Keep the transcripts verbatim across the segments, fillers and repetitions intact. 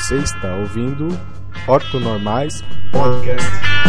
Você está ouvindo Ortonormais Podcast.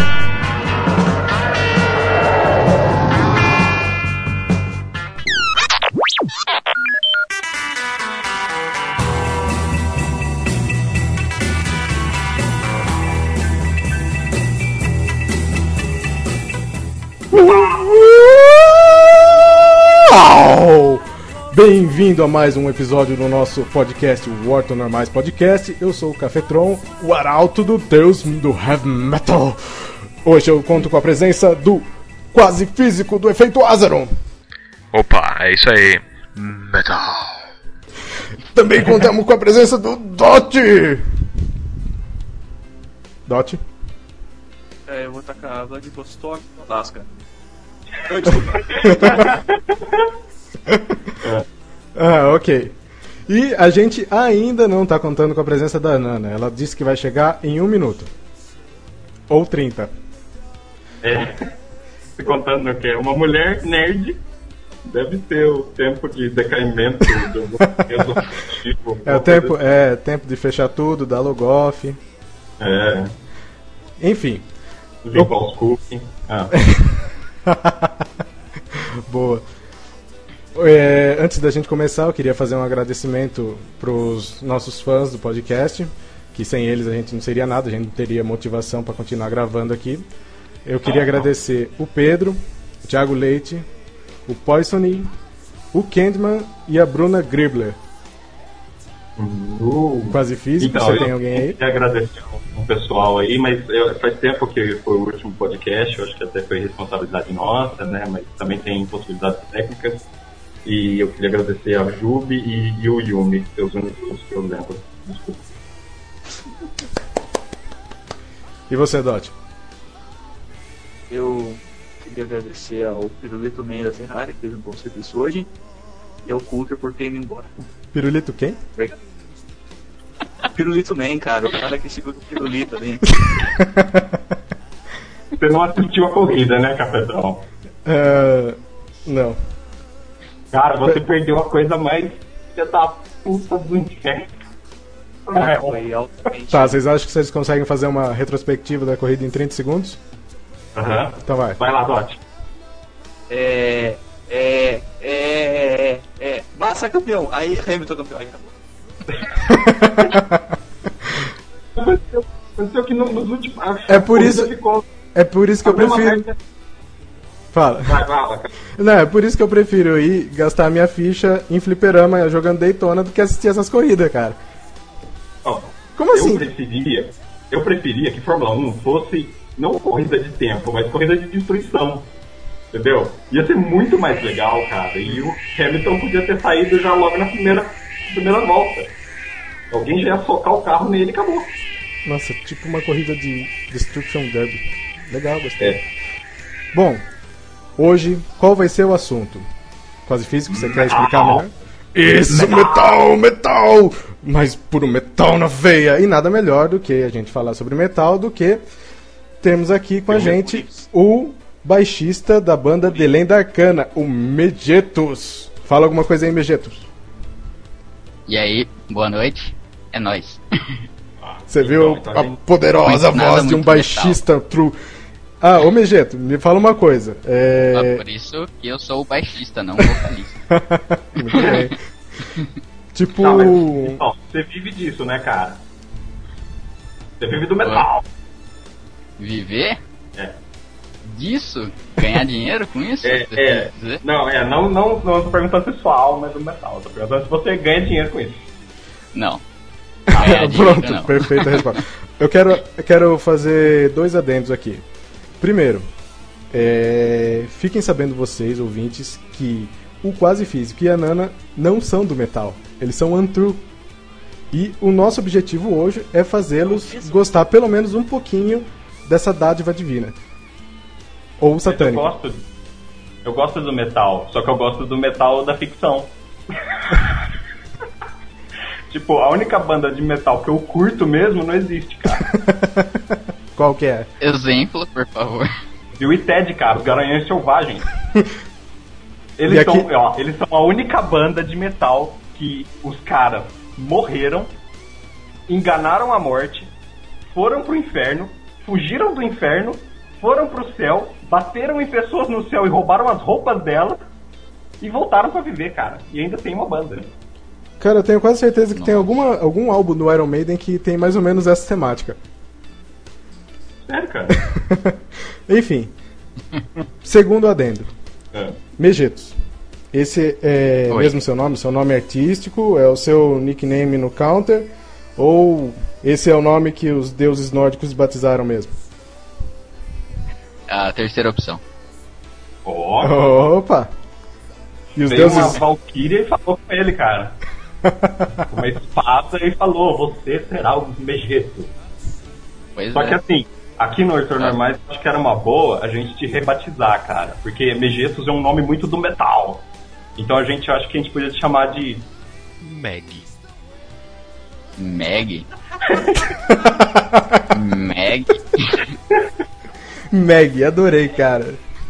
Bem-vindo a mais um episódio do nosso podcast, o Ortonormais Podcast. Eu sou o Cafetron, o arauto do deus do heavy metal. Hoje eu conto com a presença do quase físico do efeito Azeron. Opa, é isso aí. Metal. Também contamos com a presença do Dot. Dot? É, eu vou tacar a Vladivostok e Alaska. Ah, ok. E a gente ainda não tá contando com a presença da Nana. Ela disse que vai chegar em um minuto. Ou trinta. É. Se contando o quê? Uma mulher nerd deve ter o tempo de decaimento do objetivo. É o tempo, é tempo de fechar tudo, dar log off. É. Enfim. Limpar eu... os cookies. Ah. Boa. É, antes da gente começar, eu queria fazer um agradecimento pros nossos fãs do podcast, que sem eles a gente não seria nada, a gente não teria motivação para continuar gravando aqui. Eu queria agradecer o Pedro, o Thiago Leite, o Poisony, o Kendman e a Bruna Gribler. Uh, Quase físico, então, você tem alguém aí? Eu queria agradecer o pessoal aí, mas eu, faz tempo que foi o último podcast, eu acho que até foi responsabilidade nossa, né? Mas também tem possibilidades técnicas. E eu queria agradecer a Jubi e, e o Yumi, seus únicos que eu lembro. Desculpa. E você, Dot? Eu queria agradecer ao Pirulito Man da Ferrari, que fez um bom serviço hoje, e ao Coulter por ter ido embora. Pirulito quem? Pirulito Man, cara, o cara que segura o pirulito ali. Você não assistiu a corrida, né, Cafetão? Uh, não. Cara, você perdeu a coisa mais filha da puta do inferno. É, foi altamente. Tá, vocês acham que vocês conseguem fazer uma retrospectiva da corrida em trinta segundos? Aham. Uhum. Então vai. Vai lá, Dot. É. É. É. É. Massa campeão. Aí Hamilton campeão. Aí acabou. aconteceu, aconteceu que no, nos últimos. É por isso. Ficou... É por isso que eu prefiro. Merda. Fala. Vai, vai, vai. Não, é por isso que eu prefiro ir gastar minha ficha em fliperama jogando Daytona do que assistir essas corridas, cara. Oh, Como assim? Eu preferia, eu preferia que Fórmula um fosse não corrida de tempo, mas corrida de destruição. Entendeu? Ia ser muito mais legal, cara. E o Hamilton podia ter saído já logo na primeira, primeira volta. Alguém já ia socar o carro nele e acabou. Nossa, tipo uma corrida de Destruction Derby. Legal, gostei. É. Bom, hoje, qual vai ser o assunto? Quase físico, você metal. Quer explicar melhor? Isso, metal, metal! Mas puro metal na veia! E nada melhor do que a gente falar sobre metal do que termos aqui com a gente o baixista da banda The Lenda Arcana, o Megetos. Fala alguma coisa aí, Megetos. E aí, boa noite, é nóis. Você viu Então, tá a bem. poderosa Muito nada, voz de um muito baixista true. Ah, ô Megeto, me fala uma coisa. É... Só por isso que eu sou o baixista, não o vocalista. Muito bem. Tipo. Tá, mas, então, você vive disso, né, cara? Você vive do metal. Viver? É. Disso? Ganhar dinheiro com isso? É, Você é. quer dizer? Não, é, não, não, não tô perguntando se sua alma é do metal. Eu tô perguntando se você ganha dinheiro com isso. Não. Ganhar dinheiro, Pronto, não. perfeita resposta. Eu quero, eu quero fazer dois adendos aqui. Primeiro, é, fiquem sabendo vocês, ouvintes, que o Quase Físico e a Nana não são do metal. Eles são untrue. E o nosso objetivo hoje é fazê-los gostar pelo menos um pouquinho dessa dádiva divina. Ou satânica. Eu gosto, eu gosto do metal, só que eu gosto do metal da ficção. Tipo, a única banda de metal que eu curto mesmo não existe, cara. Qual que é? Exemplo, por favor. Bill e Ted, cara, os Garanhões Selvagens. E Eles, aqui- são, ó, eles são a única banda de metal que os caras morreram enganaram a morte, foram pro inferno, fugiram do inferno, foram pro céu, bateram em pessoas no céu e roubaram as roupas dela e voltaram pra viver, cara. E ainda tem uma banda. Cara, eu tenho quase certeza que Nossa. tem alguma, algum álbum do Iron Maiden que tem mais ou menos essa temática. Sério, cara? Enfim. Segundo adendo. É. Megetos. Esse é Oi. mesmo seu nome? Seu nome artístico? É o seu nickname no Counter? Ou esse é o nome que os deuses nórdicos batizaram mesmo? A terceira opção. Ó, Opa! E os veio uma deuses... valquíria e falou com ele, cara. Com uma espada e falou, você será o Megeto. Pois Só é. que assim, aqui no Heitor Ah. Normais, acho que era uma boa a gente te rebatizar, cara. Porque Megetos é um nome muito do metal. Então a gente acha que a gente podia te chamar de... Meg. Meg? Meg? Meg, adorei, cara.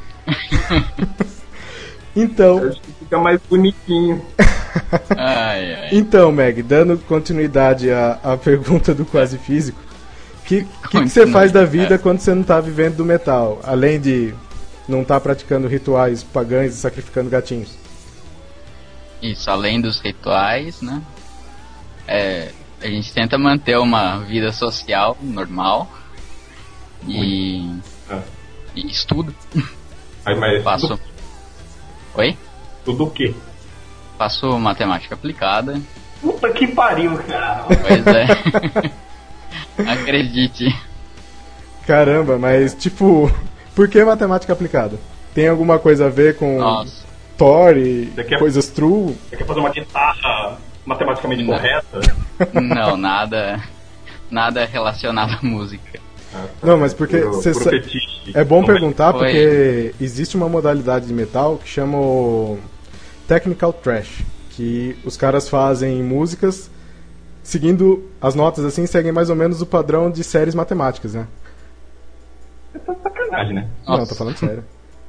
Então, Acho que fica mais bonitinho. Ai, ai. então, Meg, dando continuidade à, à pergunta do quase físico, o que, que, que você faz da vida quando você não tá vivendo do metal? Além de não estar praticando rituais pagãos e sacrificando gatinhos. Isso, além dos rituais, né? É, a gente tenta manter uma vida social normal. E, Ah. e estudo. Aí, mas Faço. tudo, Oi? tudo o quê? Faço matemática aplicada. Puta que pariu, cara. Pois é. Acredite. Caramba, mas tipo, por que matemática aplicada? Tem alguma coisa a ver com Nossa. Thor e Você quer- coisas true? Você quer fazer uma guitarra matematicamente Não. correta? Não, nada. Nada relacionado à música. Não, mas porque Pro- você pro sa- fetiche. é bom Como perguntar Foi. porque existe uma modalidade de metal que chama o Technical Trash, que os caras fazem músicas seguindo as notas assim, seguem mais ou menos o padrão de séries matemáticas, né? Você tá de sacanagem, né? Não, Nossa. tô falando sério.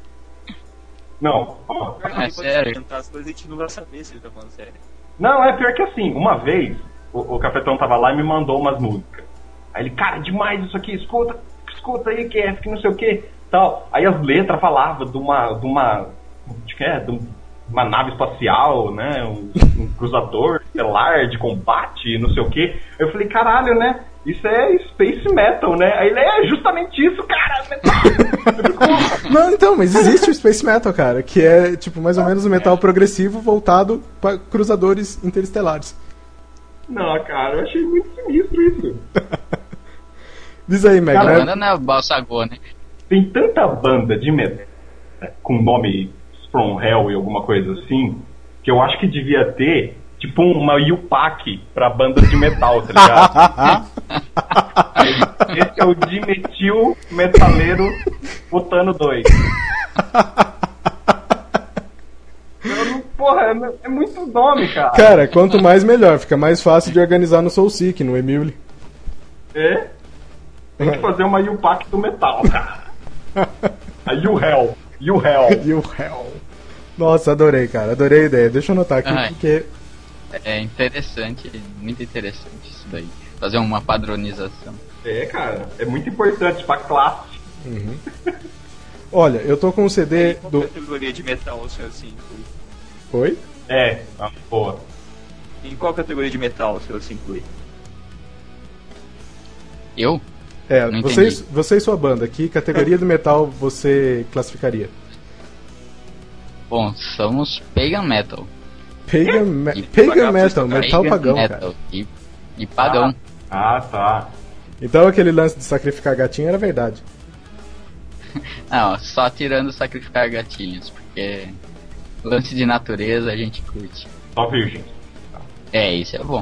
Não. ó, É sério? Tentar as coisas a gente não vai saber se ele tá falando sério. Não, é pior que assim, uma vez o, o Cafetão tava lá e me mandou umas músicas. Aí ele, cara, demais isso aqui, escuta, escuta aí, que é, que não sei o que, tal. Aí as letras falavam de uma, de uma, de que é, de um- uma nave espacial, né, um, um cruzador estelar de combate, não sei o que. Eu falei, caralho, né, isso é space metal, né? Aí ele, é justamente isso, cara, metal. Não, então, mas existe o Space Metal, cara, que é tipo mais ou menos o metal progressivo voltado para cruzadores interestelares. Não, cara, eu achei muito sinistro isso. Diz aí, Meg, A né? banda não é o Balsagô, né? Tem tanta banda de metal com nome From Hell e alguma coisa assim, que eu acho que devia ter tipo uma U P A C pra bandas de metal, tá ligado? Esse é o Dimetil Metaleiro Botano dois. Eu não- Porra, é- é muito nome, cara. Cara, quanto mais melhor, fica mais fácil de organizar no Soulseek, no Emule. É? Tem que fazer uma U P A C do metal, cara. A U Hell. U Hell. E o Hell. Nossa, adorei, cara, adorei a ideia. Deixa eu anotar aqui, Ai. porque É interessante, muito interessante isso daí. Fazer uma padronização. É, cara, é muito importante pra classe. olha, eu tô com um C D Qual do. categoria de metal o senhor se inclui? Oi? É, ah, boa. Em qual categoria de metal o senhor se inclui? Eu? É, Não você, e- entendi. você e sua banda, que categoria do metal você classificaria? Bom, somos Pagan Metal. Pagan, me E Pagan Metal, metal Pagan pagão, Metal. cara. E, e pagão. Ah, tá. Então aquele lance de sacrificar gatinho era verdade. Não, só tirando sacrificar gatinhos, porque lance de natureza a gente curte. Só virgem. É, isso é bom.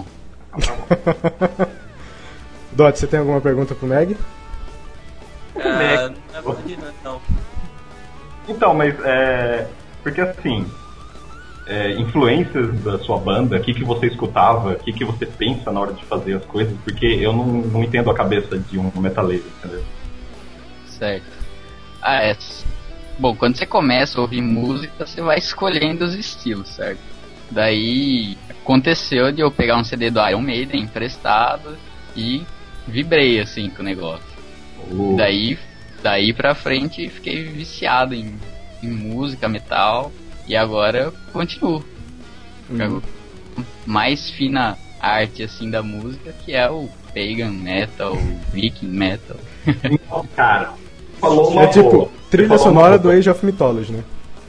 Dot, você tem alguma pergunta pro Meg? Ah, na verdade, não, não. Então, mas é. Porque assim. É, influências da sua banda, o que, que você escutava, o que, que você pensa na hora de fazer as coisas, porque eu não, não entendo a cabeça de um metaleiro, entendeu? Certo. Ah, é. Bom, quando você começa a ouvir música, você vai escolhendo os estilos, certo? Daí aconteceu de eu pegar um C D do Iron Maiden emprestado e vibrei assim com o negócio. Uh. Daí, daí pra frente fiquei viciado em, em música, metal, e agora eu continuo. Uhum. Mais fina arte assim da música, que é o Pagan Metal, o Viking Metal. Então, cara, falou uma É tipo, boa. trilha Falou uma sonora do boa. Age of Mythology, né?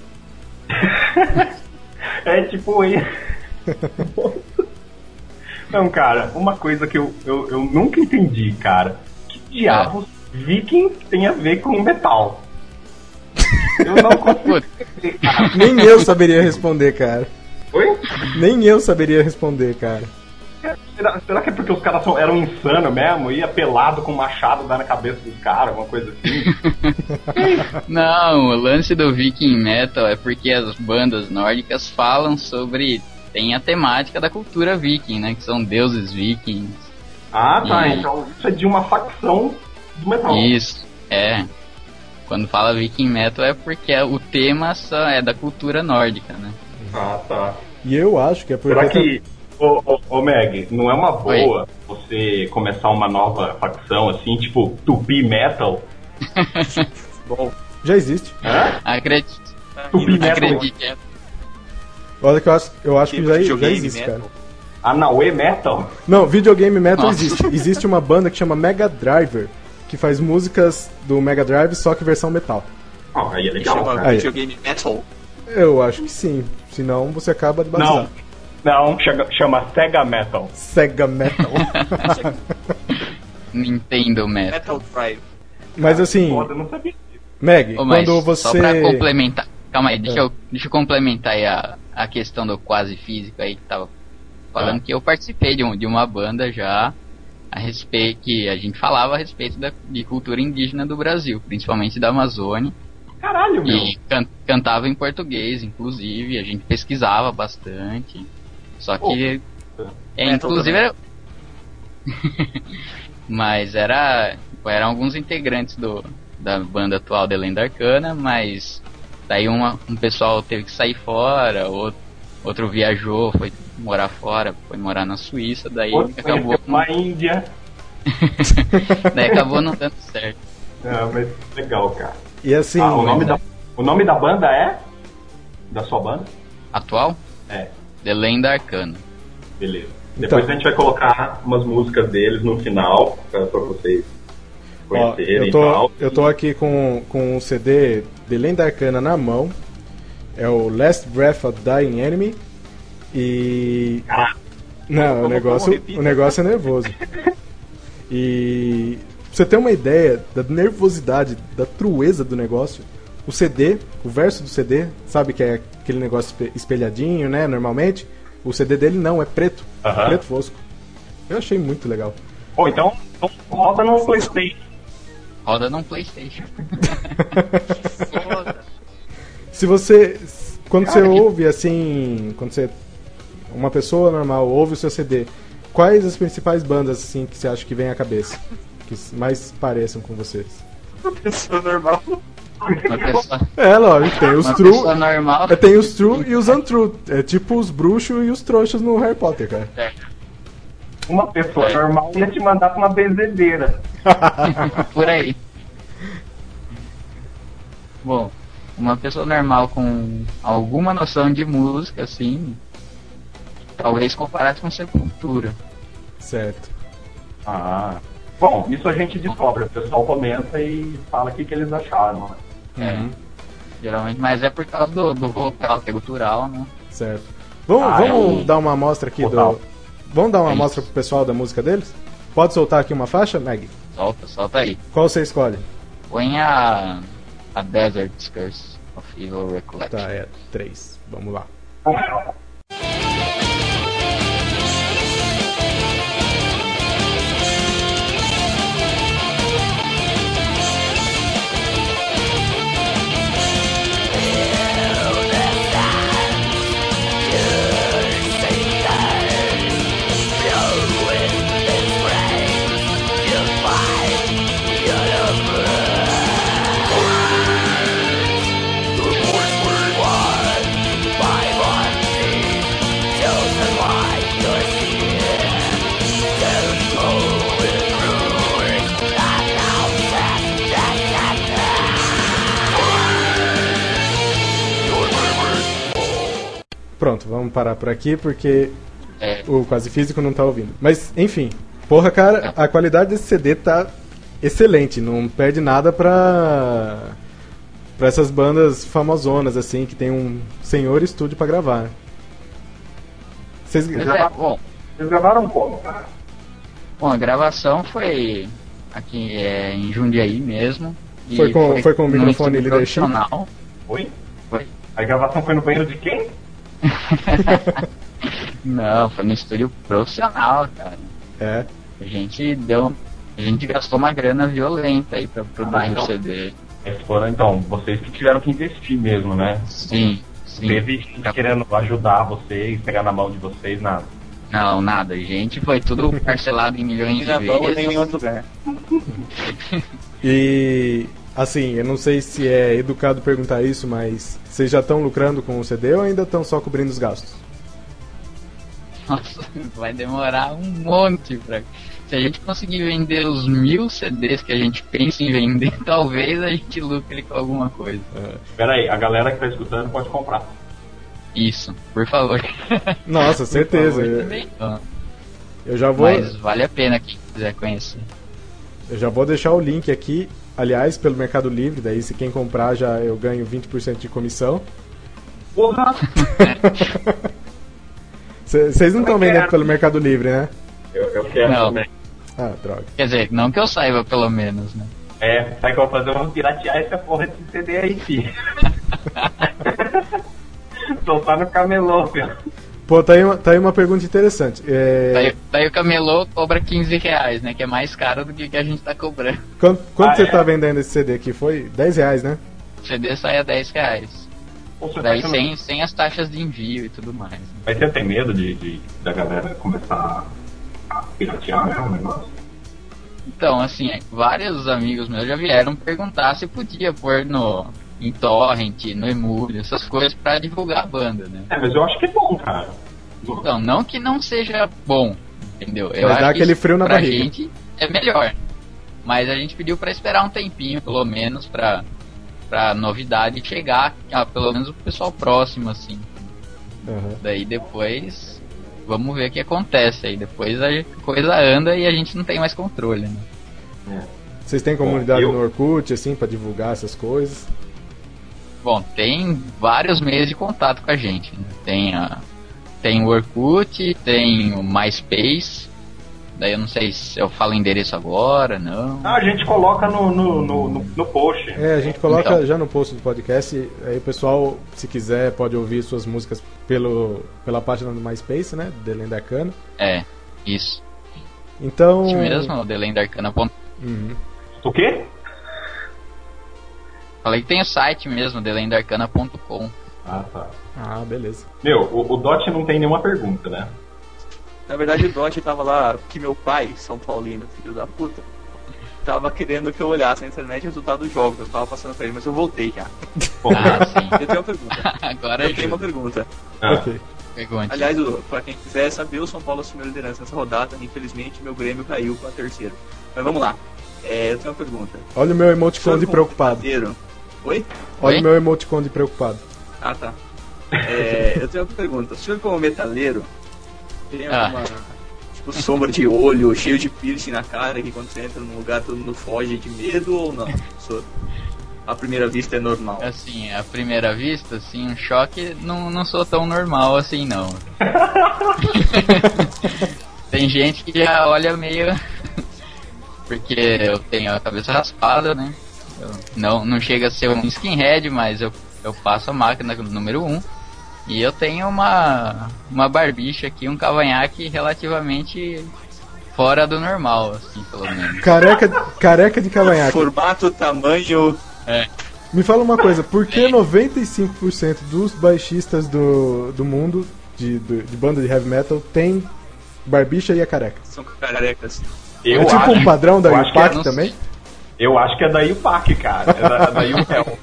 É tipo aí. Não, cara, uma coisa que eu, eu, eu nunca entendi, cara. Que diabos Viking tem a ver com metal? Eu não consigo entender, cara. Nem eu saberia responder, cara. Oi? Nem eu saberia responder, cara. Será, será que é porque os caras são- eram insanos mesmo? Ia pelado com um machado dar na cabeça dos caras, alguma coisa assim? Não, o lance do Viking Metal é porque as bandas nórdicas falam sobre... Tem a temática da cultura viking, né? Que são deuses vikings. Ah, tá. E- Então isso é de uma facção do metal. Isso, é. Quando fala Viking Metal é porque o tema só é da cultura nórdica, né? Ah, tá. E eu acho que é porque... Será que, ô, ô, ô Meg, não é uma Oi. boa você começar uma nova facção assim, tipo Tupi Metal? Bom, Já existe. Hã? Acredite. Tupi Metal? Acredite. Olha que eu acho, eu acho que tipo já, já videogame existe, metal. cara. Anauê Metal? Não, videogame metal Nossa. existe. Existe uma banda que chama Mega Driver, que faz músicas do Mega Drive, só que versão metal. Ah, aí é Que legal, chama cara. Aí. videogame metal. Eu acho que sim. Senão você acaba de batizar. Não, não, chama, chama Sega Metal. Sega Metal. Nintendo Metal. Metal Drive. Mas assim, Foda, eu não sabia disso. Meg, Ô, mas quando você... só pra complementar. Calma aí, deixa, É. eu, deixa eu complementar aí a, a questão do quase físico aí que tava falando, Ah. que eu participei de, um, de uma banda já a respeito, que a gente falava a respeito da, de cultura indígena do Brasil, principalmente da Amazônia. Caralho, meu. E can- cantava em português, inclusive, a gente pesquisava bastante. Só que. é, Metal inclusive era. Mas era. Eram alguns integrantes do, da banda atual The Lenda Arcana, mas daí uma, um pessoal teve que sair fora, outro, outro viajou, foi morar fora, foi morar na Suíça, daí Outro acabou, conheceu uma Índia. daí acabou não dando certo. Ah, mas legal, cara. E assim, Ah, o nome, da, o nome da banda é? Da sua banda? Atual? É, The Lenda Arcana. beleza. Depois Então. a gente vai colocar umas músicas deles no final, pra, pra vocês ó, conhecerem eu e tô, tal. eu tô aqui com, com o C D de Lenda Arcana na mão. É o Last Breath of Dying Enemy. E... Ah, Não, o Como- negócio, como repita? o negócio é nervoso. E pra você ter uma ideia da nervosidade, da trueza do negócio, o C D, o verso do C D, sabe que é aquele negócio espe- espelhadinho, né, normalmente? O C D dele não, é preto, Aham. preto fosco. Eu achei muito legal. Pô, então, então roda no PlayStation. Roda num PlayStation. Foda. Se você, quando você Cara, que- ouve assim, quando você, uma pessoa normal ouve o seu C D, quais as principais bandas assim que você acha que vem à cabeça? Que mais pareçam com vocês? Uma pessoa normal. Uma pessoa, É, lógico, tem os uma true, pessoa normal. é, tem os true e os untrue. É tipo os bruxos e os trouxas no Harry Potter, cara. Uma pessoa É. normal ia te mandar pra uma benzedeira. Por aí. Bom, uma pessoa normal com alguma noção de música, assim, talvez comparasse com Sepultura. Certo. Ah. Bom, isso a gente descobre. O pessoal comenta e fala o que, que eles acharam. Né? Uhum. É, geralmente, mas é por causa do, do vocal, que é gutural, né? Certo. Vamos, Ah, vamos é um- dar uma amostra aqui Total. do. Vamos dar uma É isso. amostra pro pessoal da música deles? Pode soltar aqui uma faixa, Meg? Solta, solta aí. Qual você escolhe? Põe a, a Desert's Curse of Evil Recollection. Tá, é três. Vamos lá. By one Pronto, vamos parar por aqui porque É. o Quase Físico não tá ouvindo. Mas, enfim. Porra, cara, a qualidade desse C D tá excelente. Não perde nada pra... pra essas bandas famosonas, assim, que tem um senhor estúdio pra gravar. Né? Vocês... Mas é, bom, Vocês gravaram como, cara? bom, a gravação foi aqui é, em Jundiaí mesmo. e Foi com- foi com o num microfone estúdio Leadership? profissional. Oi? Foi. A gravação foi no banheiro de quem? Não, foi no estúdio profissional, cara. É. A gente deu. A gente gastou uma grana violenta aí pra produzir o C D. Eles foram, então, vocês que tiveram que investir mesmo, né? Sim, sim. Teve gente querendo ajudar vocês, pegar na mão de vocês, nada. Não, nada. A gente foi tudo parcelado em milhões de Gravamos em vezes. outro lugar. E, assim, eu não sei se é educado perguntar isso, mas vocês já estão lucrando com o C D ou ainda estão só cobrindo os gastos? Nossa, vai demorar um monte pra. Se a gente conseguir vender os mil C Ds que a gente pensa em vender, talvez a gente lucre com alguma coisa. Pera aí, a galera que tá escutando pode comprar. Isso, por favor. Nossa, Por certeza. favor, Eu, também não. eu já vou, Mas vale a pena quem quiser conhecer. eu já vou deixar o link aqui, aliás, pelo Mercado Livre, daí se quem comprar já eu ganho vinte por cento de comissão. Porra! Vocês não estão Eu vendendo quero. pelo Mercado Livre, né? Eu, eu quero Não. também. Ah, droga. Quer dizer, não que eu saiba, pelo menos, né? É, sabe que eu vou fazer? Vamos piratear essa porra desse C D aí, filho. Soltar no camelô, filho. Pô, tá aí uma, tá aí uma pergunta interessante. É, Daí, daí o camelô cobra quinze reais, né? Que é mais caro do que o que a gente tá cobrando. quanto quanto Ah, você é? tá vendendo esse C D aqui? Foi dez reais, né? O C D sai a dez reais. Ou você Daí tá sem, sem as taxas de envio e tudo mais. Né? Mas você tem medo de, de- da galera começar a piratear né, o negócio? Então, assim, vários amigos meus já vieram perguntar se podia pôr no em torrent, no emule, essas coisas pra divulgar a banda, né? É, mas eu acho que é bom, cara. Então, não que não seja bom, entendeu? Eu Vai acho dar que aquele isso frio na pra barriga. gente é melhor. Mas a gente pediu pra esperar um tempinho, pelo menos, pra, pra novidade chegar, ah, pelo menos o pessoal próximo, assim. Aham. Daí depois, vamos ver o que acontece aí. Depois a coisa anda e a gente não tem mais controle, né? Vocês têm comunidade Bom, eu- no Orkut, assim, pra divulgar essas coisas? Bom, tem vários meios de contato com a gente, né? Tem, a, tem o Orkut, tem o MySpace. Daí eu não sei se eu falo endereço agora, não. Ah, a gente coloca no, no, no, no, no post. É, a gente coloca Então. já no post do podcast. Aí o pessoal, se quiser, pode ouvir suas músicas pelo, pela página do MySpace, né? The Lenda Arcana. É, isso. Então. Isso mesmo, the lenda arcana ponto com. Uhum. O quê? Falei que tem o site mesmo, the lenda arcana ponto com. Ah, tá. Ah, beleza. Meu, o, o Dot não tem nenhuma pergunta, né? Na verdade, o Dodge tava lá porque meu pai, São Paulino, filho da puta, tava querendo que eu olhasse na internet o resultado dos jogos. Eu tava passando pra ele, mas eu voltei já. Pô, Ah, sim. Eu tenho uma pergunta. Agora Eu tenho uma ajuda. pergunta. ah, Ok. Pergunte. Aliás, o- pra quem quiser saber, o São Paulo assumiu a liderança nessa rodada. Infelizmente, meu Grêmio caiu pra terceiro. Mas vamos lá. É, eu tenho uma pergunta. Olha o meu emoticon de Senhor preocupado. metaleiro- Oi? Olha Oi? o meu emoticon de preocupado. Ah, tá. É, eu tenho uma pergunta. O senhor, como metaleiro, tem Ah. alguma tipo, sombra de olho, cheio de piercing na cara, que quando você entra num lugar todo mundo foge de medo ou não? Sou- À primeira vista é normal. Assim, à primeira vista, assim, um choque, não, não sou tão normal assim, não. Tem gente que já olha meio... Porque eu tenho a cabeça raspada, né? Eu não, não chega a ser um skinhead, mas eu, eu passo a máquina número um. E eu tenho uma, uma barbicha aqui, um cavanhaque relativamente fora do normal, assim, pelo menos. Careca, careca de cavanhaque. Formato, tamanho. É. Me fala uma coisa, por que noventa e cinco por cento dos baixistas do, do mundo de, de, de banda de heavy metal tem barbicha e a careca? São carecas. eu é tipo acho, um padrão da eu acho que é- Impact não também? Eu acho que é da Iupac, cara. É da, da Iupel.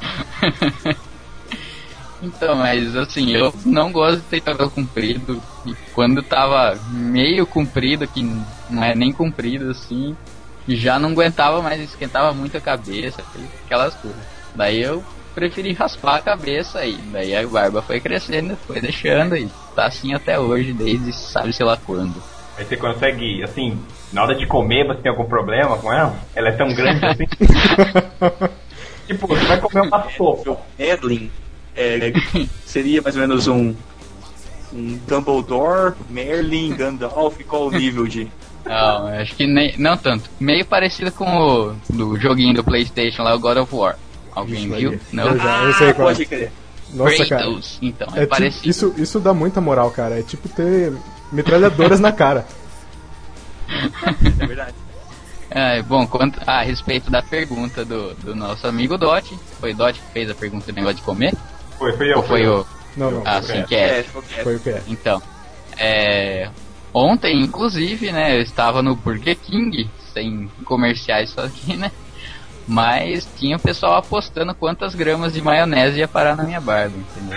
Então, mas assim, eu não gosto de ter cabelo comprido. E quando tava meio comprido, que não é nem comprido assim, já não aguentava mais, esquentava muito a cabeça, aquelas coisas. Daí eu preferi raspar a cabeça aí. Daí a barba foi crescendo, foi deixando e tá assim até hoje, desde sabe-se lá quando. Aí você consegue, assim, na hora de comer, você tem algum problema com ela? Ela é tão grande assim? Tipo, você vai comer uma sopa. Merlin é, seria mais ou menos um, um Dumbledore, Merlin, Gandalf, qual o nível de... Não, acho que nem, não tanto. Meio parecido com o do joguinho do PlayStation lá, o God of War. Alguém Isso viu? aí. Não? Eu já, eu sei qual é. Pode crer. Nossa, cara. Kratos. Então, é, É tipo, parecido. isso, isso dá muita moral, cara. É tipo ter metralhadoras na cara. É verdade. É, bom, quanto a respeito da pergunta do, do nosso amigo Dot, foi o Dot que fez a pergunta do negócio de comer? Foi, foi eu. Ou foi o... Não, não. Ah, foi, sim, o que é. É, foi foi o que é. Então, é... Ontem, inclusive, né, eu estava no Burger King, sem comerciais só aqui, né? Mas tinha o pessoal apostando quantas gramas de maionese ia parar na minha barba, entendeu?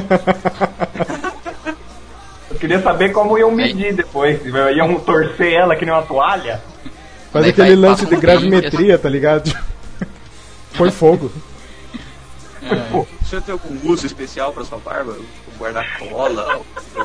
Eu queria saber como iam medir depois. Iam torcer ela que nem uma toalha? Faz Daí aquele faz- lance passa de um gravimetria, tá ligado? Põe fogo. Pô, o senhor tem algum uso especial pra sua barba? Tipo, guardar cola?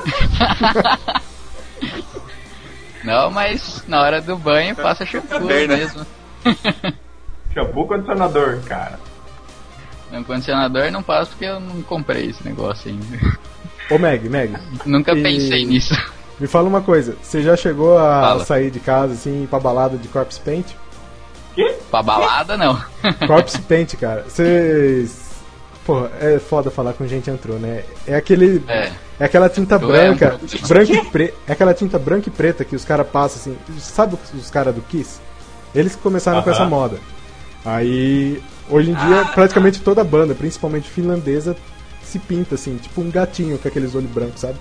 Não, mas na hora do banho passa shampoo Também, né? mesmo. Shampoo condicionador, cara. No condicionador não passo porque eu não comprei esse negócio ainda. Ô, Meg, Meg, Nunca E- pensei nisso. me fala uma coisa. Você já chegou a Fala. sair de casa, assim, ir pra balada de Corpse Paint? Pra balada, não. Corpse Paint, cara. Vocês... Porra, é foda falar com gente entrou, né? É aquele... É. É aquela tinta Tu é um branca, pro- branca e pre... é aquela tinta branca e preta que os caras passam assim. Sabe os caras do Kiss? Eles que começaram com Aham. essa moda. Aí, hoje em dia, praticamente toda banda, principalmente finlandesa, se pinta assim, tipo um gatinho com aqueles olhos brancos, sabe?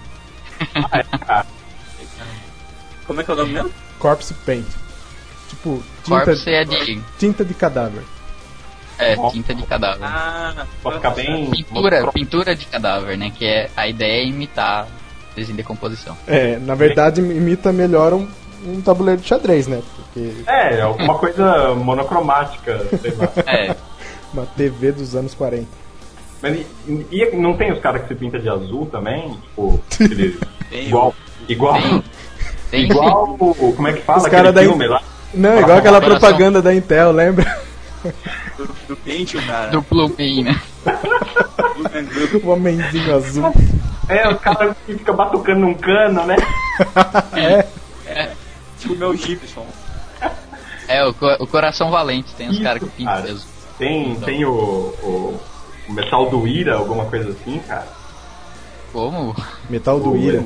Como é que é o nome mesmo? Corpse Paint. Tipo, tinta, Corpse é de... tinta de cadáver. É, tinta de cadáver. Ah, Pra ficar bem... Pintura, pintura de cadáver, né? Que é a ideia é imitar eles em decomposição. É, na verdade, imita melhor um, um tabuleiro de xadrez, né? Porque É, alguma coisa monocromática, sei lá. É, uma T V dos anos quarenta. Mas e, e não tem os caras que se pintam de azul também? Tipo, aquele, Tem igual... Igual... tem, tem Igual o... Como é que fala? Os Aquele cara da- filme lá? Não, igual aquela Coração. propaganda da Intel, lembra? do, do Pentium, cara. do Plumei, né? Do... O homenzinho azul. É, os caras que ficam batucando num cano, né? É. Tipo o meu Gibson. É, o, co- o Coração Valente, tem os Isso, caras que pintam cara. mesmo. Tem, tem o, o, o metal do Ira, alguma coisa assim, cara. Como? Metal do Ira.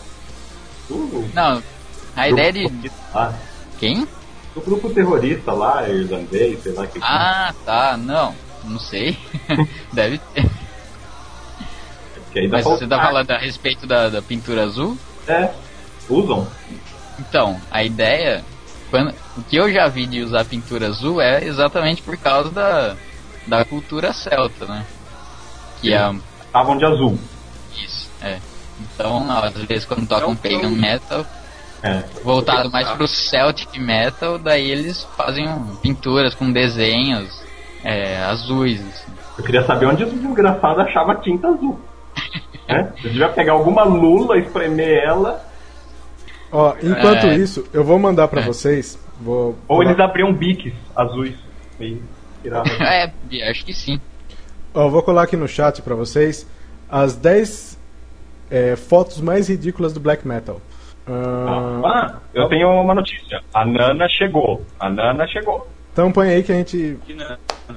Do Não, a ideia de... grupo lá, Quem? do grupo terrorista lá, irlandês, sei lá que. Ah, tá, não, não sei. Deve ter. que aí dá Mas pra você tá usar. falando a respeito da, da pintura azul? É, usam. Então, a ideia, quando, o que eu já vi de usar pintura azul é exatamente por causa da, da cultura celta, né? Que é Estavam de azul. isso, é. Então, às vezes quando tocam pagan metal, É. voltado mais pro Celtic metal, daí eles fazem um, pinturas com desenhos é, azuis, assim. Eu queria saber onde esse desgraçado achava tinta azul. né? Eu devia pegar alguma lula, espremer ela, Ó, enquanto É. isso, eu vou mandar pra É. vocês. Vou, ou vou- eles abriam biques azuis. E tiravam. É, acho que sim. Ó, eu vou colar aqui no chat pra vocês as dez é, fotos mais ridículas do black metal. Ah, Ah, eu tenho uma notícia. A Nana chegou. A Nana chegou. então põe aí que a gente. Que não,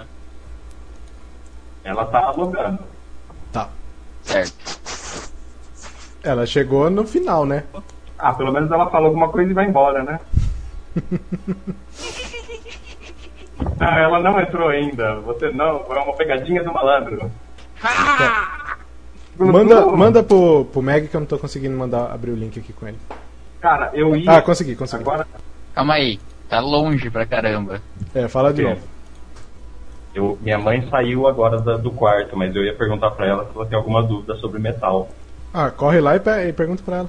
Ela tá alugando. Tá. Certo. Ela chegou no final, né? Ah, pelo menos ela fala alguma coisa e vai embora, né? Ah, ela não entrou ainda. Você não, é uma pegadinha do malandro. Manda, manda pro, pro Meg que eu não tô conseguindo mandar abrir o link aqui com ele. Cara, eu ia. Ah, consegui, consegui. Agora, Calma aí, tá longe pra caramba. É, fala de É. novo. eu, minha mãe saiu agora da- do quarto, mas eu ia perguntar pra ela se ela tem alguma dúvida sobre metal. Ah, corre lá e, pe- e pergunta pra ela.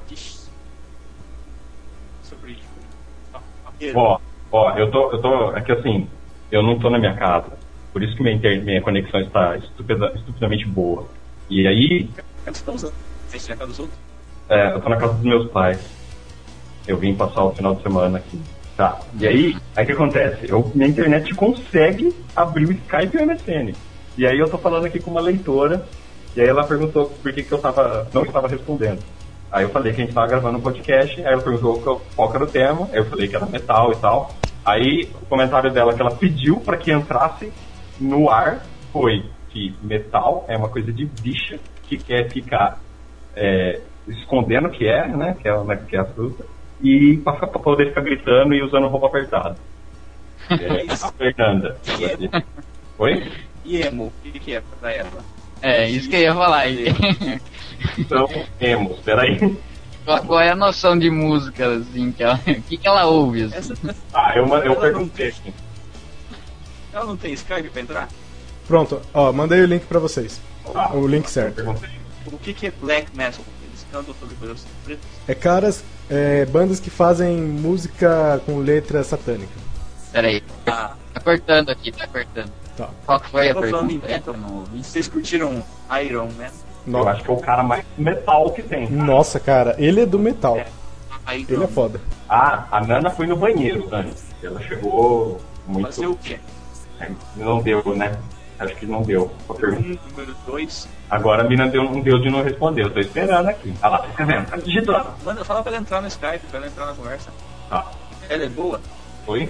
sobre Ó, ó, eu tô, eu tô. É que assim, eu não tô na minha casa. Por isso que minha, inter... minha conexão está estupenda... estupidamente boa. E aí... O que você tá usando? Você está na casa dos outros? É, eu tô na casa dos meus pais. Eu vim passar o final de semana aqui. Tá. E aí, aí o que acontece? Eu, minha internet consegue abrir o Skype e o M S N. E aí eu tô falando aqui com uma leitora. E aí ela perguntou por que, que eu tava, não estava respondendo. Aí eu falei que a gente tava gravando um podcast. Aí ela perguntou qual, qual era o tema. Aí eu falei que era metal e tal. Aí o comentário dela que ela pediu pra que entrasse no ar foi que metal é uma coisa de bicha que quer ficar é, escondendo o que é, né? Que é, que é a fruta. E pra, pra poder ficar gritando e usando roupa apertada. É, a Fernanda. Oi? E emo, o que, que é pra ela? É, isso que eu ia falar aí. Então, emo, peraí. Qual, qual é a noção de música, assim, que ela, o que, que ela ouve? Assim? Essa, Ah, eu, eu ela, perguntei. não, ela não tem Skype pra entrar? Pronto, ó, mandei o link pra vocês. Ah, O link eu certo. perguntei. O que, que é black metal? Eles cantam sobre coisas pretas? É caras, é, bandas que fazem música com letra satânica. Pera aí, Ah, tá cortando aqui, tá cortando. Tá. Qual que foi a eu tô falando em pergunta? metal. Eu não ouvi. Vocês curtiram Iron Man? No- Eu acho que é o cara mais metal que tem. Nossa, cara, ele é do metal. É. Iron Ele é foda. Ah, a Nana foi no banheiro antes. Ela chegou muito. Fazer o quê? Não deu, né? Acho que não deu. A pergunta. Um, número dois. Agora a mina deu, não deu de não responder. Eu tô esperando aqui. Olha lá, tá vendo? Tá digitando. Manda, fala pra ela entrar no Skype, pra ela entrar na conversa. Tá. Ela é boa? Oi?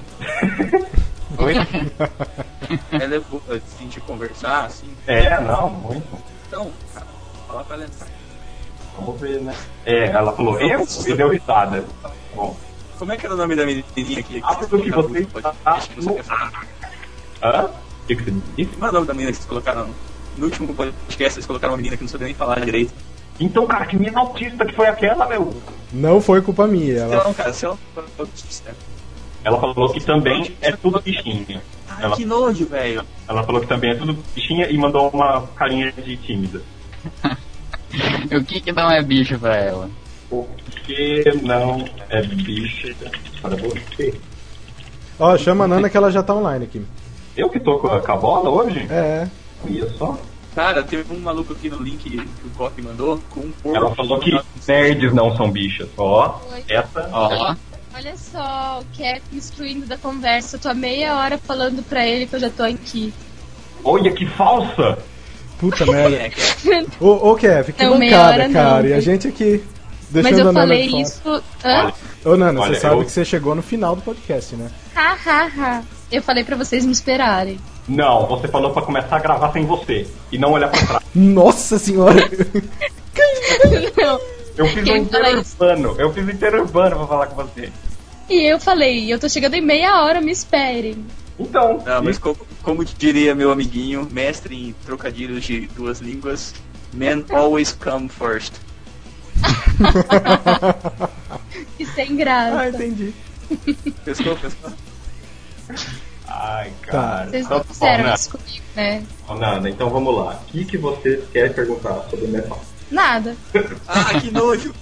Oi? Ela é boa assim, de conversar, assim. É, não, muito. Então, cara, fala pra ela entrar. Vamos ver, né? É, ela falou, eu? E deu risada. Bom. Como é que era o nome da menininha aqui? Acho que você Pode- tá acho que você no quer falar. Hã? O que, que você disse? Qual é o nome da menina que vocês colocaram? No último podcast vocês colocaram uma menina que não sabia nem falar direito. Então, cara, que menina autista que foi aquela, meu? Não foi culpa minha. Se ela Ela... não, cara, se ela for autista. Ela falou que também é tudo bichinha. Ai, Ela, que nojo, velho. ela falou que também é tudo bichinha e mandou uma carinha de tímida. O que que não é bicho pra ela? O que não é bicha para você? Ó, chama a Nana que ela já tá online aqui. Eu que tô com a, com a bola hoje? É. Olha só. Cara, teve um maluco aqui no link que o Coque mandou com um porco. Ela falou que nerds não são bichas. Ó, Oi. essa. Ó, Olha só, o Cap me excluindo da conversa. Eu tô há meia hora falando pra ele que eu já tô aqui. Olha que falsa! Puta merda. É, que é. Ô, ô Kev, que Não, meia bancada, hora não, cara. E a viu? gente aqui. Deixando Mas eu a Nana falei de fora. isso. Hã? Olha, Ô, Nana, Olha, você sabe eu- que você chegou no final do podcast, né? Ha, ha, ha. Eu falei pra vocês me esperarem. não, você falou pra começar a gravar sem você e não olhar pra trás. Nossa senhora! Não. Eu fiz um Quem fala interurbano, eu fiz um interurbano pra falar com você. E eu falei, eu tô chegando em meia hora, me esperem. Então, Não, mas como, como diria meu amiguinho, mestre em trocadilhos de duas línguas, men always come first. Que sem graça. Ah, entendi. Pescou, pescou? ai, cara. Vocês Então, não fizeram ó, isso comigo, né? Ó, Nana, então vamos lá. O que, que vocês querem perguntar sobre o metal? Nada. Ah, que nojo!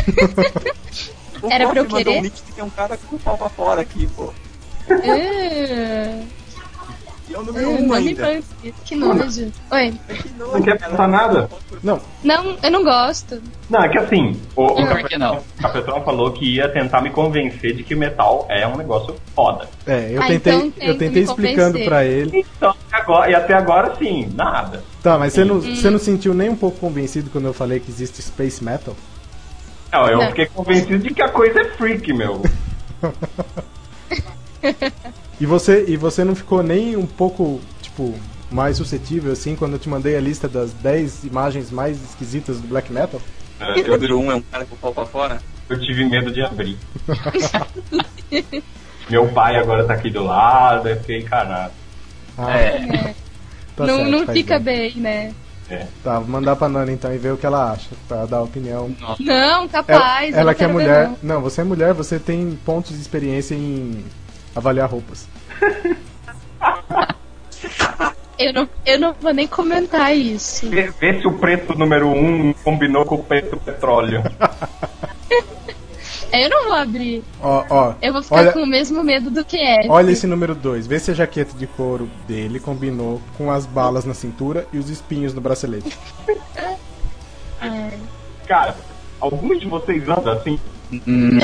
O Era pra eu Coque mandou querer? um link que tem um cara com o pau pra fora aqui, pô. Uh, E é o número uh, um não me ainda. banque. Que nojo. Oi. Que nojo, Não quer cara. perguntar nada? Não, Não, eu não gosto. Não, é que assim, o, o Por que não? Capetão falou que ia tentar me convencer de que metal é um negócio foda. é, eu Ah, tentei, então eu tenta tentei me explicando convencer. pra ele. Então, agora, e até agora sim, nada. Tá, mas você não, Hum. você não sentiu nem um pouco convencido quando eu falei que existe Space Metal? Não, eu Não. fiquei convencido de que a coisa é freak, meu. E você, e você não ficou nem um pouco, tipo, mais suscetível assim quando eu te mandei a lista das dez imagens mais esquisitas do Black Metal? O número um é um cara com o pau pra fora? Eu tive medo de abrir. Meu pai agora tá aqui do lado, eu fiquei encanado. Ah, é. tá não certo, não faz fica bem. bem, né? Tá, vou mandar pra Nana então e ver o que ela acha, pra dar opinião. Não, Ela, capaz. eu ela não que é quero ver, mulher. não. Não, você é mulher, você tem pontos de experiência em avaliar roupas. Eu não, eu não vou nem comentar isso. Vê, vê se o preto número um combinou com o preto petróleo. Eu não vou abrir. Ó, ó. Eu vou ficar olha, com o mesmo medo do que é. olha esse número dois. Vê se a jaqueta de couro dele combinou com as balas na cintura e os espinhos no bracelete. É. Cara, alguns de vocês andam assim? Não.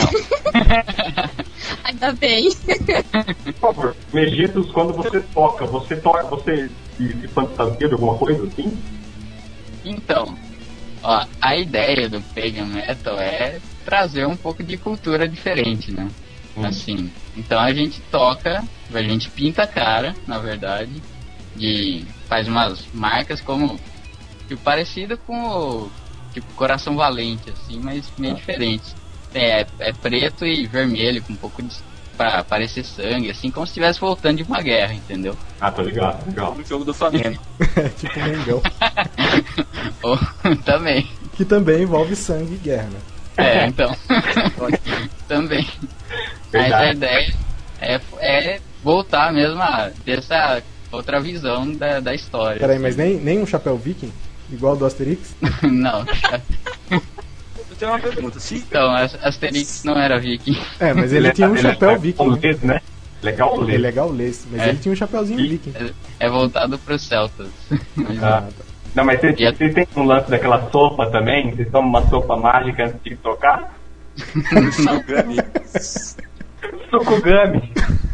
Ainda bem. Por favor, Megitos, quando você toca, você toca, você se, se fantasia de alguma coisa assim? Então, ó, a ideia do Pagan Metal é trazer um pouco de cultura diferente, né? Hum. Assim, então a gente toca, a gente pinta a cara, na verdade, de faz umas marcas como tipo, parecido com o tipo Coração Valente, assim, mas meio Ah. diferente. É, é preto e vermelho, com um pouco de pra parecer sangue, assim, como se estivesse voltando de uma guerra, entendeu? Ah, tô ligado, legal. No jogo do Flamengo. É tipo Mengão. Ou também. Que também envolve sangue e guerra, né? É, então. Também. Mas a Verdade. ideia é, é voltar mesmo a ter essa outra visão da, da história. Peraí, mas nem, nem um chapéu viking? Igual do Asterix? Não. Eu tenho uma pergunta. Se Então, As- Asterix não era viking. É, mas ele tinha um ele chapéu é viking. gaulês, né? Legal, Ele é gaulês. gaulês, mas É. ele tinha um chapéuzinho viking. É, é voltado pros celtas. Mas, Ah. Não, mas vocês, E a- vocês têm um lance daquela sopa também? Vocês tomam uma sopa mágica antes de tocar? Sugami. Sukugami.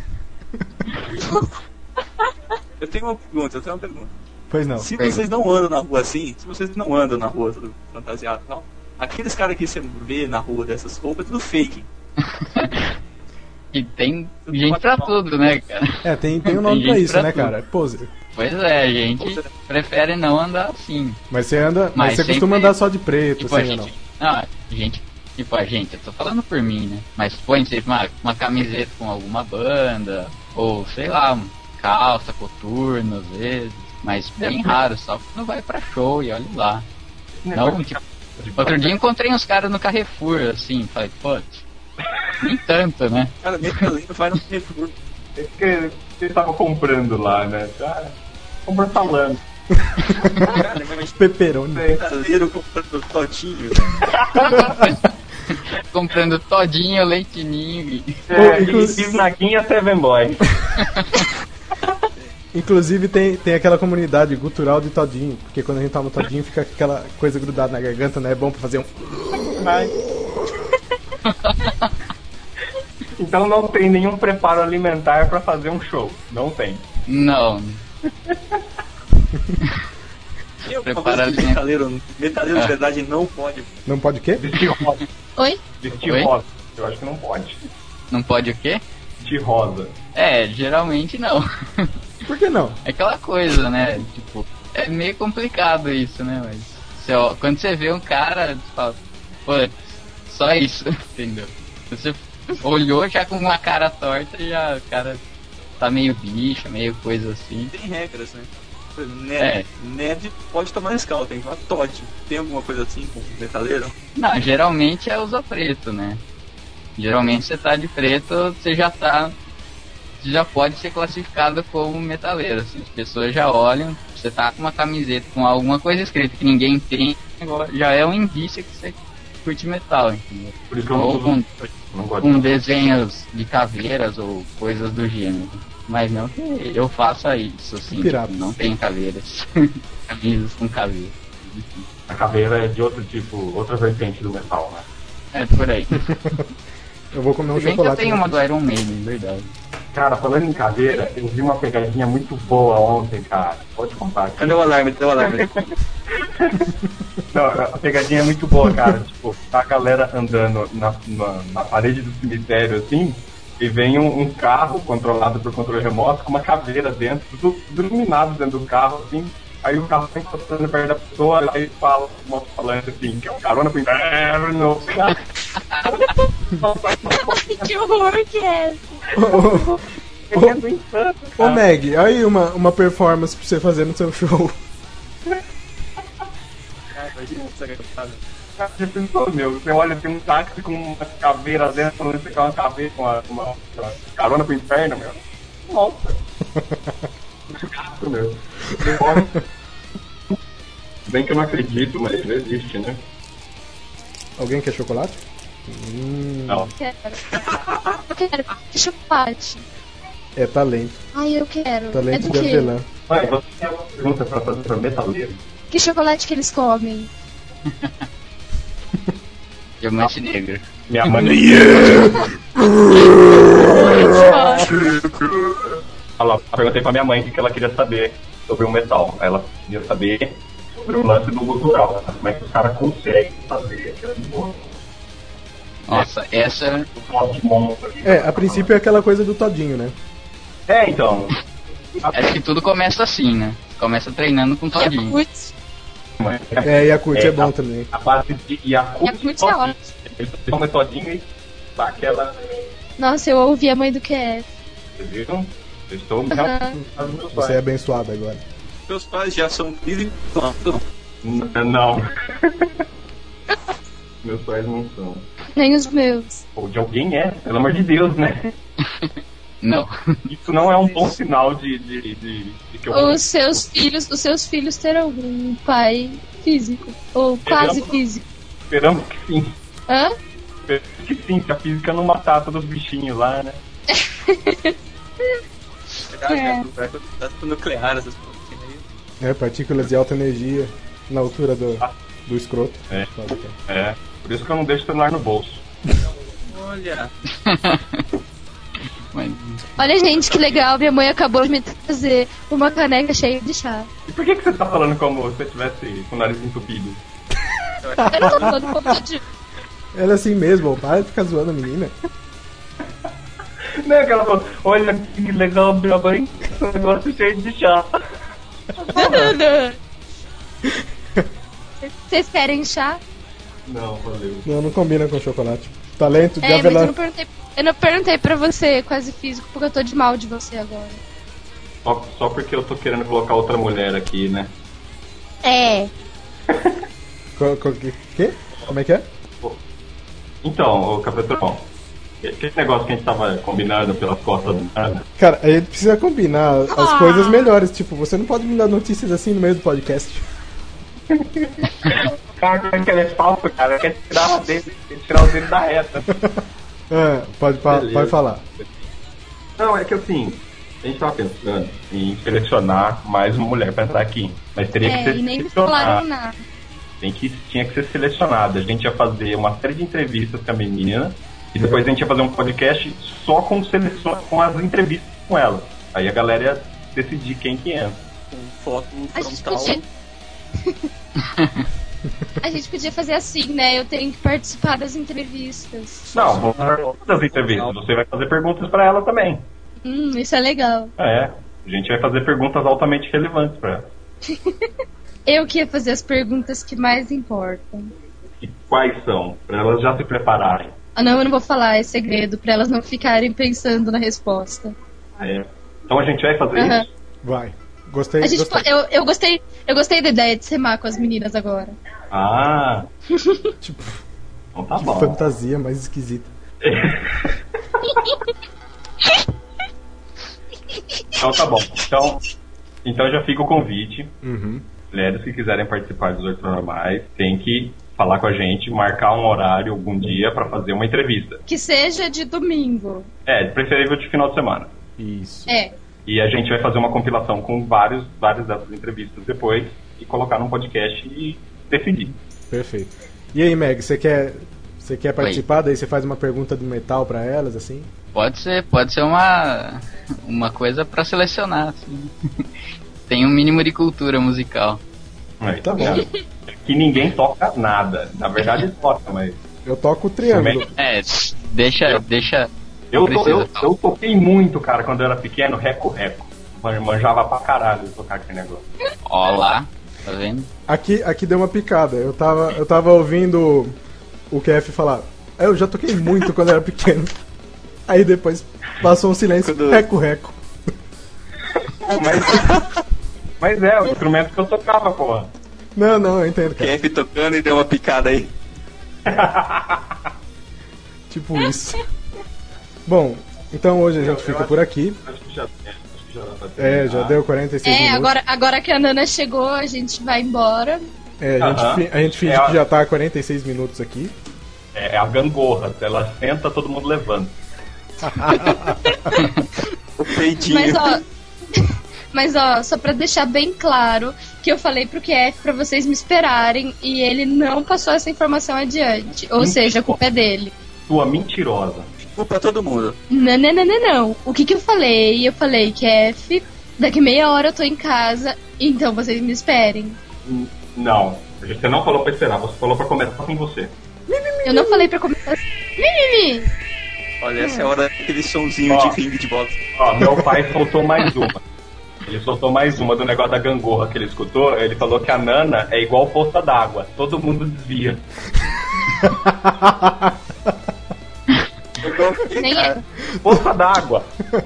Eu tenho uma pergunta, eu tenho uma pergunta. Pois não. Se vocês não andam na rua assim, se vocês não andam na rua tudo fantasiado e tal, aqueles caras que você vê na rua dessas roupas é tudo fake. E tem gente pra tudo, né, cara? É, tem, tem um nome Tem pra gente isso, pra né, tudo. cara? Poser. Pois é, a gente prefere não andar assim. Mas você anda. Mas, Mas você sempre- costuma andar só de preto, Tipo, a assim ou não? gente. Não, a gente. Tipo, a gente, eu tô falando por mim, né? Mas põe sempre uma, uma camiseta com alguma banda, ou sei lá, um calça, coturno, às vezes. Mas bem raro, só quando vai pra show e olha lá. Não, tipo, outro dia encontrei uns caras no Carrefour, assim, falei, putz, nem tanto, né? Cara, metaleiro vai no Carrefour. É que você tava comprando lá, né? Ah, compra salame. Cara, mas Peperoni. metaleiro comprando totinho. Comprando todinho, leitinho e... É, inclusive- e Naguinha Seven Boy. Inclusive tem, tem aquela comunidade gutural de todinho, porque quando a gente toma todinho fica aquela coisa grudada na garganta, né? É bom pra fazer um. Então não tem nenhum preparo alimentar pra fazer um show. Não tem. Não, Tem alguma Prepara coisa que ali. metaleiro, metaleiro Ah. de verdade não pode. Não pode o quê? Vestir rosa. Oi? Vestir Oi? rosa. Eu acho que não pode. não pode o quê? Vestir rosa. É, geralmente não. Por que não? É aquela coisa, né? Tipo, é meio complicado isso, né? Mas você, ó, quando você vê um cara, você fala, pô, só isso, entendeu? Você olhou já com uma cara torta, já o cara tá meio bicho, meio coisa assim. Tem regras, né? Nerd, É. nerd pode tomar Nescau, tem que tomar Todd. Tem alguma coisa assim com metaleiro? Não, geralmente é usar preto, né? Geralmente você tá de preto, você já tá. Você já pode ser classificado como metaleiro. Assim, as pessoas já olham, você tá com uma camiseta com alguma coisa escrita que ninguém tem, já é um indício que você curte metal, entendeu? Por isso que eu não, Ou uso- com, não gosto com de desenhos de caveiras ou coisas do gênero. Mas não que eu faça isso, assim, Pirata. tipo, não tem caveiras. Camisas com caveiras. A caveira é de outro tipo, outra vertente do metal, né? É por aí. Eu vou comer um Se bem que eu chocolate. tenho né? uma do Iron Maiden, verdade. Cara, falando em caveira, eu vi uma pegadinha muito boa ontem, cara. Pode contar aqui. Cadê o alarme? Cadê o alarme? Não, a pegadinha é muito boa, cara. Tipo, tá a galera andando na, na, na parede do cemitério, assim, e vem um, um carro controlado por controle remoto com uma caveira dentro, tudo, tudo iluminado dentro do carro, assim. Aí o carro tá encostando perto da pessoa, aí fala, o moto falante assim, que é um carona pro inferno. Que horror que é Ô, ô, ô, Meg, aí uma, uma performance pra você fazer no seu show. Imagina essa cara. Já pensou, meu? Você olha, tem um táxi com uma caveira dentro, falando que você quer uma caveira com uma, uma, uma carona pro inferno, meu. Nossa. Gato, meu. Bem que eu não acredito, mas existe, né? Alguém quer chocolate? Hum, Não. Quero. Quero. Que chocolate. é talento. Ai, eu quero. É Talento do de quê? avelã. Mãe, você tem uma pergunta pra fazer pra metaleiro? Que chocolate que eles comem? Diamante negro. Minha mãe. Ela perguntei pra minha mãe o que ela queria saber sobre o metal. Aí ela queria saber sobre o lance do gutural. Como é que os caras conseguem fazer aquela porra? Nossa, essa. É, a princípio é aquela coisa do todinho, né? É, então. Acho que tudo começa assim, né? Começa treinando com todinho. Putz, É, Yakult é, É, bom a- também. A base de Yakult Yakult é ótimo. Ele toma todinho e dá aquela. Nossa, eu ouvi a mãe do Q F. Vocês viram? Eu estou Aham. Você é abençoado agora. Meus pais já são físicos. N- Não. Meus pais não são. Nem os meus. Ou de alguém é, pelo amor de Deus, né? Não. Isso não é um bom sinal de, de, de, de que eu vou. Os seus filhos, os seus filhos terão um pai físico. Ou quase físico. Esperamos que sim. Hã? Esperamos que sim, que a física não matar todos os bichinhos lá, né? É. Nuclear, essas coisas assim, né? É, partículas de alta energia na altura do, do escroto. É. Foda, cara. É. Por isso que eu não deixo o celular no bolso. Olha. Mas, Olha, gente, que legal. Minha mãe acabou de me trazer uma caneca cheia de chá. E por que, que você tá falando como se você tivesse com o nariz entupido? Eu não tô falando como de... Ela é assim mesmo, ó, para de ficar zoando a menina. Não é que ela falou, olha que legal, minha mãe, um negócio cheio de chá. Vocês querem chá? Não, valeu. Não, não combina com chocolate. Talento de É, mas avelã. eu não perguntei, eu não perguntei pra você, quase físico, porque eu tô de mal de você agora. Só, só porque eu tô querendo colocar outra mulher aqui, né? É. Co- co- que- quê? Como é que é? Então, ô Capetão, aquele negócio que a gente tava combinando pelas costas do nada. Cara, a gente precisa combinar as Ah. coisas melhores. Tipo, você não pode me dar notícias assim no meio do podcast. Cara, que ele é falso, cara, quer tirar o dele, quer tirar o dele da reta. Ah, pode, fa- Beleza. pode falar. Não, é que assim, a gente tava pensando em selecionar mais uma mulher pra entrar aqui. Mas teria que É, ser e nem me falaram selecionada. nada. Tem que, tinha que ser selecionada. A gente ia fazer uma série de entrevistas com a menina e depois a gente ia fazer um podcast só com, seleção, com as entrevistas com ela. Aí a galera ia decidir quem que entra. Com foto A gente frontal. podia... A gente podia fazer assim, né? Eu tenho que participar das entrevistas. Não, vamos fazer todas as entrevistas. Você vai fazer perguntas pra ela também. Hum, isso é legal. É, a gente vai fazer perguntas altamente relevantes pra ela. Eu que ia fazer as perguntas que mais importam. E quais são? Pra elas já se prepararem. Ah, não, eu não vou falar, é segredo, pra elas não ficarem pensando na resposta. É. Então a gente vai fazer Aham. isso? Vai. Gostei, A gente, gostei. po- eu, eu gostei, eu gostei da ideia de semar com as meninas agora. Ah, Tipo, então tá que bom. fantasia mais esquisita. Então tá bom. Então, então já fica o convite. Uhum. Mulheres que quiserem participar dos Oito Normais, tem que falar com a gente, marcar um horário algum dia pra fazer uma entrevista. Que seja de domingo. É, preferível de final de semana. Isso. É. E a gente vai fazer uma compilação com vários, várias dessas entrevistas depois e colocar num podcast e decidir. Perfeito. E aí, Meg, você quer, você quer participar? Daí você faz uma pergunta do metal pra elas, assim? pode ser, pode ser uma, uma coisa pra selecionar, assim. Tem um mínimo de cultura musical. Aí, Tá bom. vendo? Que ninguém toca nada. Na verdade toca, mas. Eu toco o triângulo. É, deixa, deixa. Eu, to- eu, Precisa. eu toquei muito, cara, quando eu era pequeno, reco-reco. Man- Manjava pra caralho de tocar aquele negócio. Ó lá, tá vendo? Aqui, aqui deu uma picada. Eu tava, eu tava ouvindo o K F falar. "É, eu já toquei muito quando era pequeno." Aí depois passou um silêncio. Quando- Reco, reco. Mas, mas é, o instrumento que eu tocava, porra. Não, não, eu entendo, cara. K F tocando e deu uma picada aí. Tipo isso. Bom, então hoje a gente fica por aqui. Acho que já, é, acho que já dá pra É, terminar. já deu quarenta e seis É, minutos. agora, agora que a Nana chegou, a gente vai embora. É, a gente, Aham. fi- a gente finge É, ó. que já tá há quarenta e seis minutos aqui. É a gangorra. Ela senta, todo mundo levanta. O peitinho. Mas ó, mas ó, só pra deixar bem claro que eu falei pro Q F pra vocês me esperarem e ele não passou essa informação adiante. Ou seja, a culpa é dele. Sua mentirosa. Culpa todo mundo. Não, não, não, não, não. O que que eu falei? Eu falei, Q F, daqui meia hora eu tô em casa, então vocês me esperem. N- Não. Você não falou pra esperar, você falou pra começar com você. Eu não falei pra começar. Mimimi! Olha, essa é a hora daquele sonzinho Ó. de ringue de boxe. Ó, meu pai soltou mais uma. Ele soltou mais uma do negócio da gangorra que ele escutou. Ele falou que a Nana é igual poça d'água. Todo mundo desvia. Nem é, Poça d'água.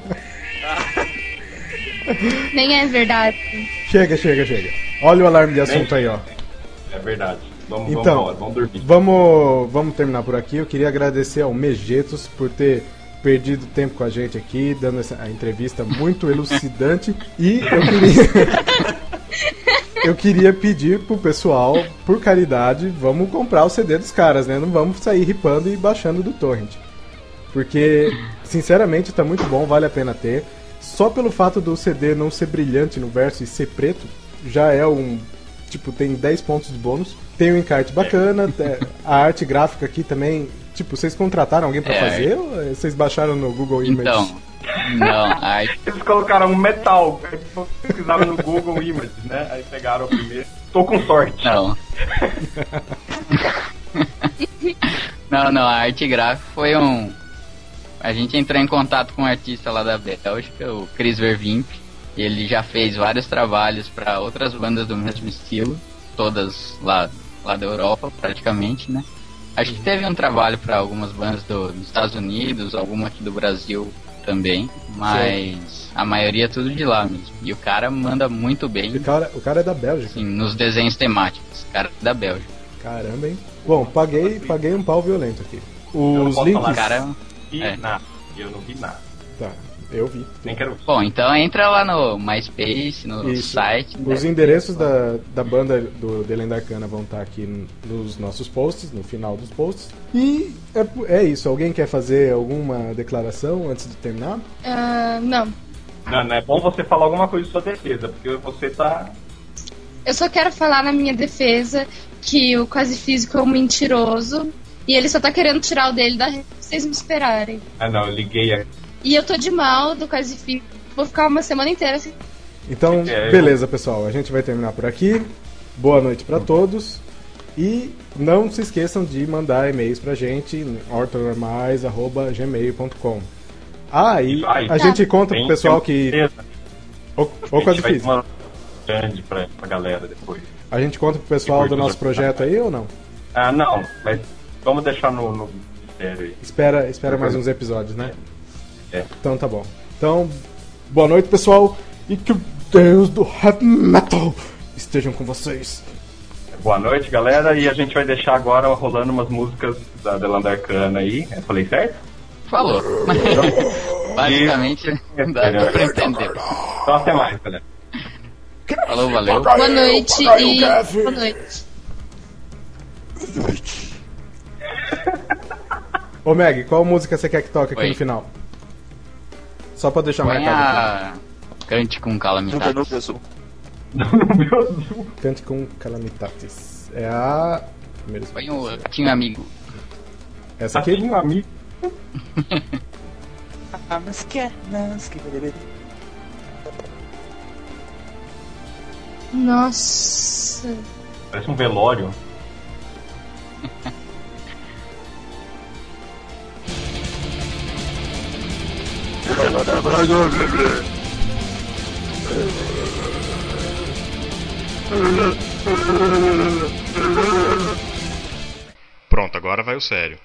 nem é verdade. Chega, chega, chega. Olha o alarme de assunto aí, ó. É verdade. Vamos, vamos Então, embora, vamos dormir. Vamos, vamos terminar por aqui. Eu queria agradecer ao Mejetos por ter perdido tempo com a gente aqui, dando essa a entrevista muito elucidante. E eu queria eu queria pedir pro pessoal, por caridade, vamos comprar o C D dos caras, né? Não vamos sair ripando e baixando do torrent. Porque, sinceramente, tá muito bom, vale a pena ter. Só pelo fato do C D não ser brilhante no verso e ser preto, já é um... Tipo, tem dez pontos de bônus. Tem um encarte bacana, é, a arte gráfica aqui também... Tipo, vocês contrataram alguém pra É. fazer ou vocês baixaram no Google Images? Então, não, aí Eles colocaram um metal. Aí pesquisaram no Google Images, né? Aí pegaram o primeiro. Tô com sorte. não. Não, não, a arte gráfica foi um. A gente entrou em contato com um artista lá da Bélgica, o Chris Vervimp. E ele já fez vários trabalhos para outras bandas do mesmo estilo, todas lá, lá da Europa, praticamente, né? Acho que teve um trabalho para algumas bandas do, dos Estados Unidos, alguma aqui do Brasil também, mas a maioria é tudo de lá mesmo. E o cara manda muito bem, O cara, o cara é da Bélgica. assim, nos desenhos temáticos. O cara é da Bélgica. Caramba, hein? Bom, paguei, paguei um pau violento aqui. Eu não Os posso links... falar. O cara E É. nada. Eu não vi nada. Tá, eu vi. Nem quero. Bom, então entra lá no MySpace, no Isso. site. Os né? endereços da, da banda do The Lenda Arcana vão estar aqui n- nos nossos posts, no final dos posts. E é, é isso. Alguém quer fazer alguma declaração antes de terminar? Ah, não. Não, não é bom você falar alguma coisa de sua defesa, porque você tá. Eu só quero falar na minha defesa que o Quase Físico é um mentiroso e ele só tá querendo tirar o dele da rede pra vocês me esperarem. Ah, não, eu liguei aqui. E eu tô de mal do Quase Físico. Vou ficar uma semana inteira assim. Então, É, eu- beleza, pessoal. A gente vai terminar por aqui. Boa noite pra todos. E não se esqueçam de mandar e-mails pra gente, hortormais arroba gmail ponto com. Ah, e Isso aí. a gente conta pro Tem- pessoal tem que... certeza. Ô, ô, A gente Quase vai Físico. mandar um grande pra, pra galera depois. A gente conta pro pessoal Depois do do nosso outro. projeto aí ou não? Ah, não, mas vamos deixar no, no mistério aí. Espera, espera mais uns episódios, né? É. Então tá bom. Então, boa noite, pessoal. E que o Deus do Heavy Metal estejam com vocês. Boa noite, galera, e a gente vai deixar agora rolando umas músicas da Delanda Arcana aí. Eu falei certo? Falou. Basicamente, dá dá pra entender. Então até mais, galera. Falou, valeu. Boa noite e. Boa noite. Ô Meg, qual música você quer que toque aqui Oi. no final? Só pra deixar Põe marcado aqui. a Cante com Nunca Calamidade. no azul. No meu azul. Cante com Calamitatis. É a... Primeiro... Põe o Ratinho Amigo. Essa aqui? Tinha um amigo. Ah, mas que mas que Nossa. Parece um velório. Pronto, agora vai o sério.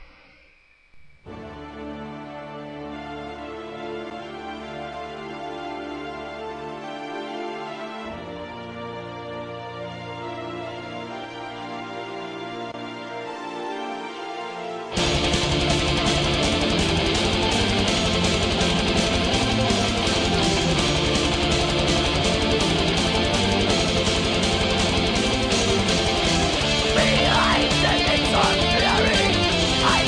Behind the lips of fury, I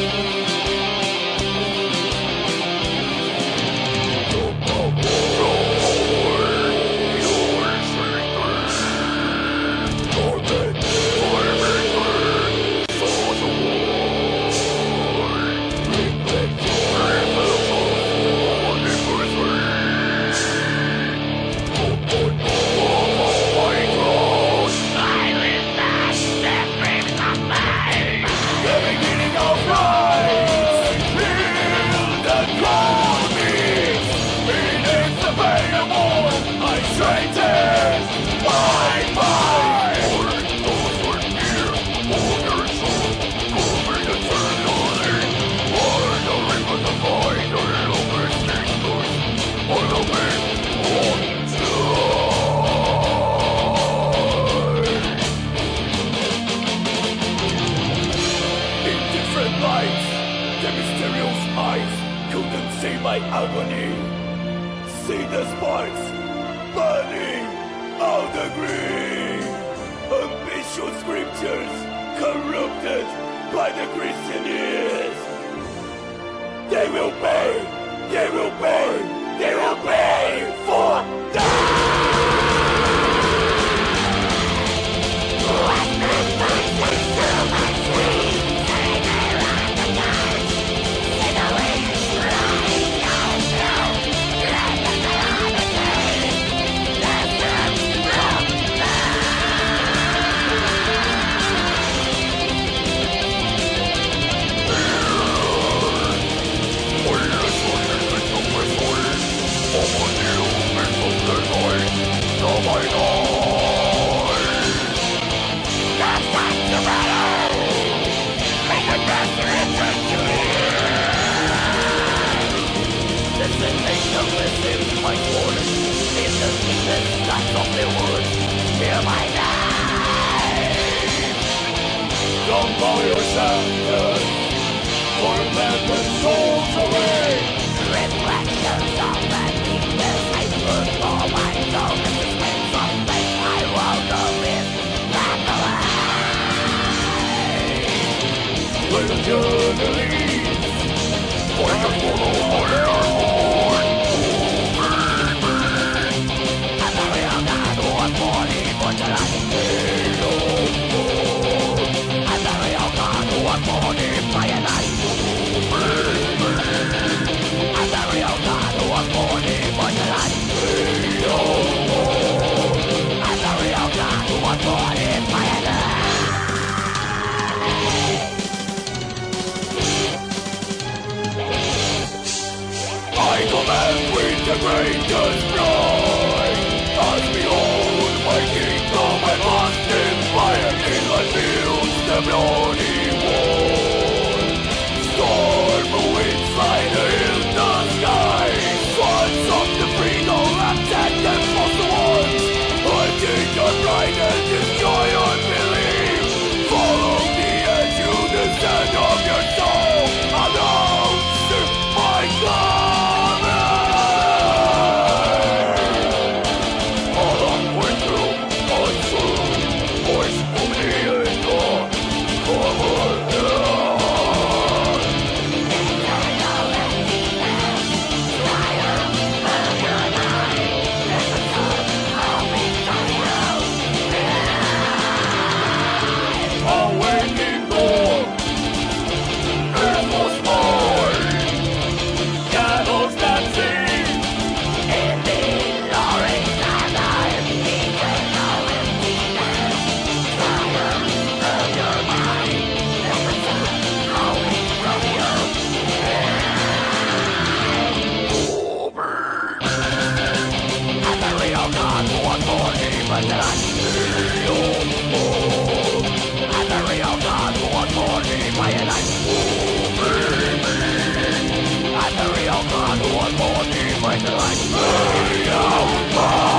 Fight the light,